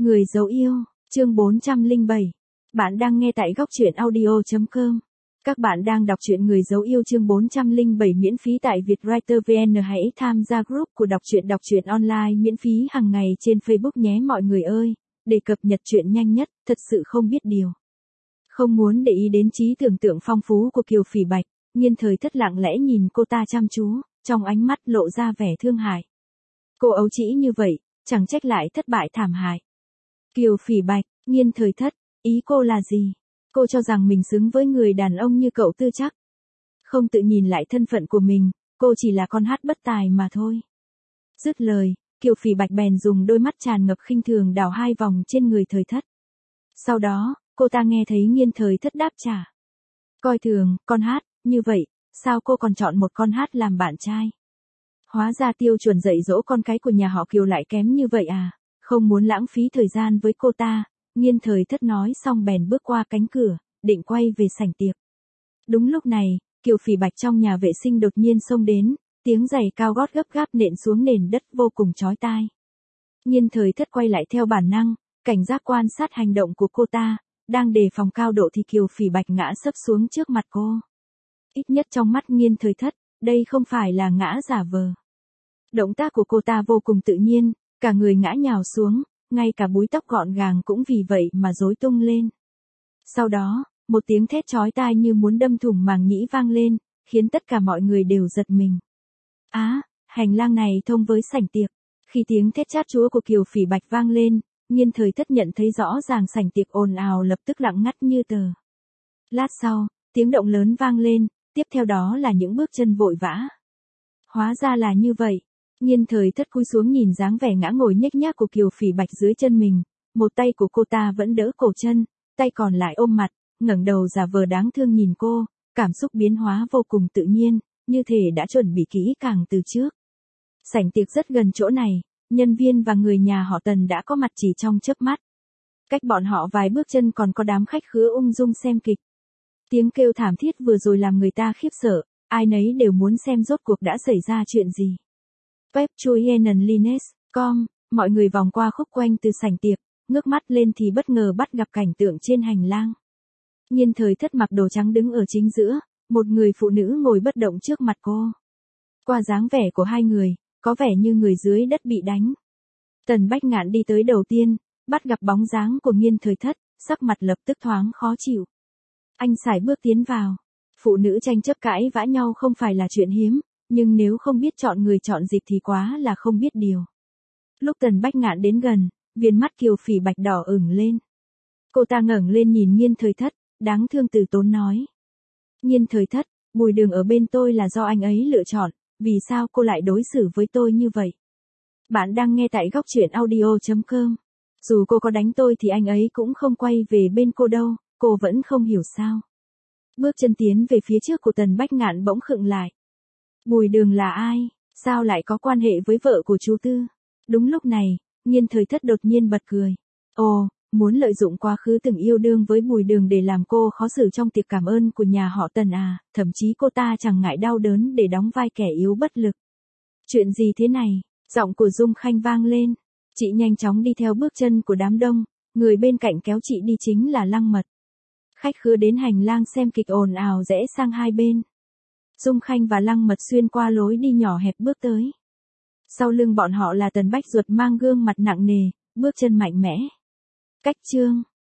Người dấu yêu, chương 407. Bạn đang nghe tại góc truyện audio.com. Các bạn đang đọc truyện Người dấu yêu chương 407 miễn phí tại Vietwriter VN. Hãy tham gia group của đọc truyện online miễn phí hàng ngày trên Facebook nhé mọi người ơi, để cập nhật truyện nhanh nhất, thật sự không biết điều. Không muốn để ý đến trí tưởng tượng phong phú của Kiều Phỉ Bạch, Nhiên Thời Thất lặng lẽ nhìn cô ta chăm chú, trong ánh mắt lộ ra vẻ thương hại. Cô ấu trĩ như vậy, chẳng trách lại thất bại thảm hại. Kiều Phỉ Bạch, Nhiên Thời Thất, ý cô là gì? Cô cho rằng mình xứng với người đàn ông như cậu Tư chắc. Không tự nhìn lại thân phận của mình, cô chỉ là con hát bất tài mà thôi. Dứt lời, Kiều Phỉ Bạch bèn dùng đôi mắt tràn ngập khinh thường đảo 2 vòng trên người Thời Thất. Sau đó, cô ta nghe thấy Nhiên Thời Thất đáp trả. Coi thường, con hát, như vậy, sao cô còn chọn một con hát làm bạn trai? Hóa ra tiêu chuẩn dạy dỗ con cái của nhà họ Kiều lại kém như vậy à? Không muốn lãng phí thời gian với cô ta, Nhiên Thời Thất nói xong bèn bước qua cánh cửa, định quay về sảnh tiệc. Đúng lúc này, Kiều Phỉ Bạch trong nhà vệ sinh đột nhiên xông đến, tiếng giày cao gót gấp gáp nện xuống nền đất vô cùng chói tai. Nhiên Thời Thất quay lại theo bản năng, cảnh giác quan sát hành động của cô ta, đang đề phòng cao độ thì Kiều Phỉ Bạch ngã sấp xuống trước mặt cô. Ít nhất trong mắt Nhiên Thời Thất, đây không phải là ngã giả vờ. Động tác của cô ta vô cùng tự nhiên, cả người ngã nhào xuống, ngay cả búi tóc gọn gàng cũng vì vậy mà rối tung lên. Sau đó, một tiếng thét chói tai như muốn đâm thủng màng nhĩ vang lên, khiến tất cả mọi người đều giật mình. Hành lang này thông với sảnh tiệc. Khi tiếng thét chát chúa của Kiều Phỉ Bạch vang lên, Nhiên Thời Thất nhận thấy rõ ràng sảnh tiệc ồn ào lập tức lặng ngắt như tờ. Lát sau, tiếng động lớn vang lên, tiếp theo đó là những bước chân vội vã. Hóa ra là như vậy. Nhiên Thời Thất cúi xuống nhìn dáng vẻ ngã ngồi nhếch nhác của Kiều Phỉ Bạch dưới chân mình, một tay của cô ta vẫn đỡ cổ chân, tay còn lại ôm mặt, ngẩng đầu giả vờ đáng thương nhìn cô, cảm xúc biến hóa vô cùng tự nhiên, như thể đã chuẩn bị kỹ càng từ trước. Sảnh tiệc rất gần chỗ này, nhân viên và người nhà họ Tần đã có mặt chỉ trong chớp mắt. Cách bọn họ vài bước chân còn có đám khách khứa ung dung xem kịch. Tiếng kêu thảm thiết vừa rồi làm người ta khiếp sợ, ai nấy đều muốn xem rốt cuộc đã xảy ra chuyện gì. Webchuyenenlines.com, mọi người vòng qua khúc quanh từ sảnh tiệc, ngước mắt lên thì bất ngờ bắt gặp cảnh tượng trên hành lang. Nhiên Thời Thất mặc đồ trắng đứng ở chính giữa, một người phụ nữ ngồi bất động trước mặt cô. Qua dáng vẻ của hai người, có vẻ như người dưới đất bị đánh. Tần Bách Ngạn đi tới đầu tiên, bắt gặp bóng dáng của Nhiên Thời Thất, sắc mặt lập tức thoáng khó chịu. Anh sải bước tiến vào. Phụ nữ tranh chấp cãi vã nhau không phải là chuyện hiếm, nhưng nếu không biết chọn người chọn dịp thì quá là không biết điều. Lúc Tần Bách Ngạn đến gần, viền mắt Kiều Phỉ Bạch đỏ ửng lên. Cô ta ngẩng lên nhìn Nhiên Thời Thất, đáng thương từ tốn nói. Nhiên Thời Thất, Bùi Đường ở bên tôi là do anh ấy lựa chọn, vì sao cô lại đối xử với tôi như vậy? Bạn đang nghe tại góc truyện audio.com. Dù cô có đánh tôi thì anh ấy cũng không quay về bên cô đâu, cô vẫn không hiểu sao. Bước chân tiến về phía trước của Tần Bách Ngạn bỗng khựng lại. Bùi Đường là ai? Sao lại có quan hệ với vợ của chú Tư? Đúng lúc này, Nhiên Thời Thất đột nhiên bật cười. Ồ, muốn lợi dụng quá khứ từng yêu đương với Bùi Đường để làm cô khó xử trong tiệc cảm ơn của nhà họ Tần à, thậm chí cô ta chẳng ngại đau đớn để đóng vai kẻ yếu bất lực. Chuyện gì thế này? Giọng của Dung Khanh vang lên. Chị nhanh chóng đi theo bước chân của đám đông, người bên cạnh kéo chị đi chính là Lăng Mật. Khách khứa đến hành lang xem kịch ồn ào rẽ sang hai bên. Dung Khanh và Lăng Mật xuyên qua lối đi nhỏ hẹp bước tới. Sau lưng bọn họ là Tần Bách Duật mang gương mặt nặng nề, bước chân mạnh mẽ. Cách chương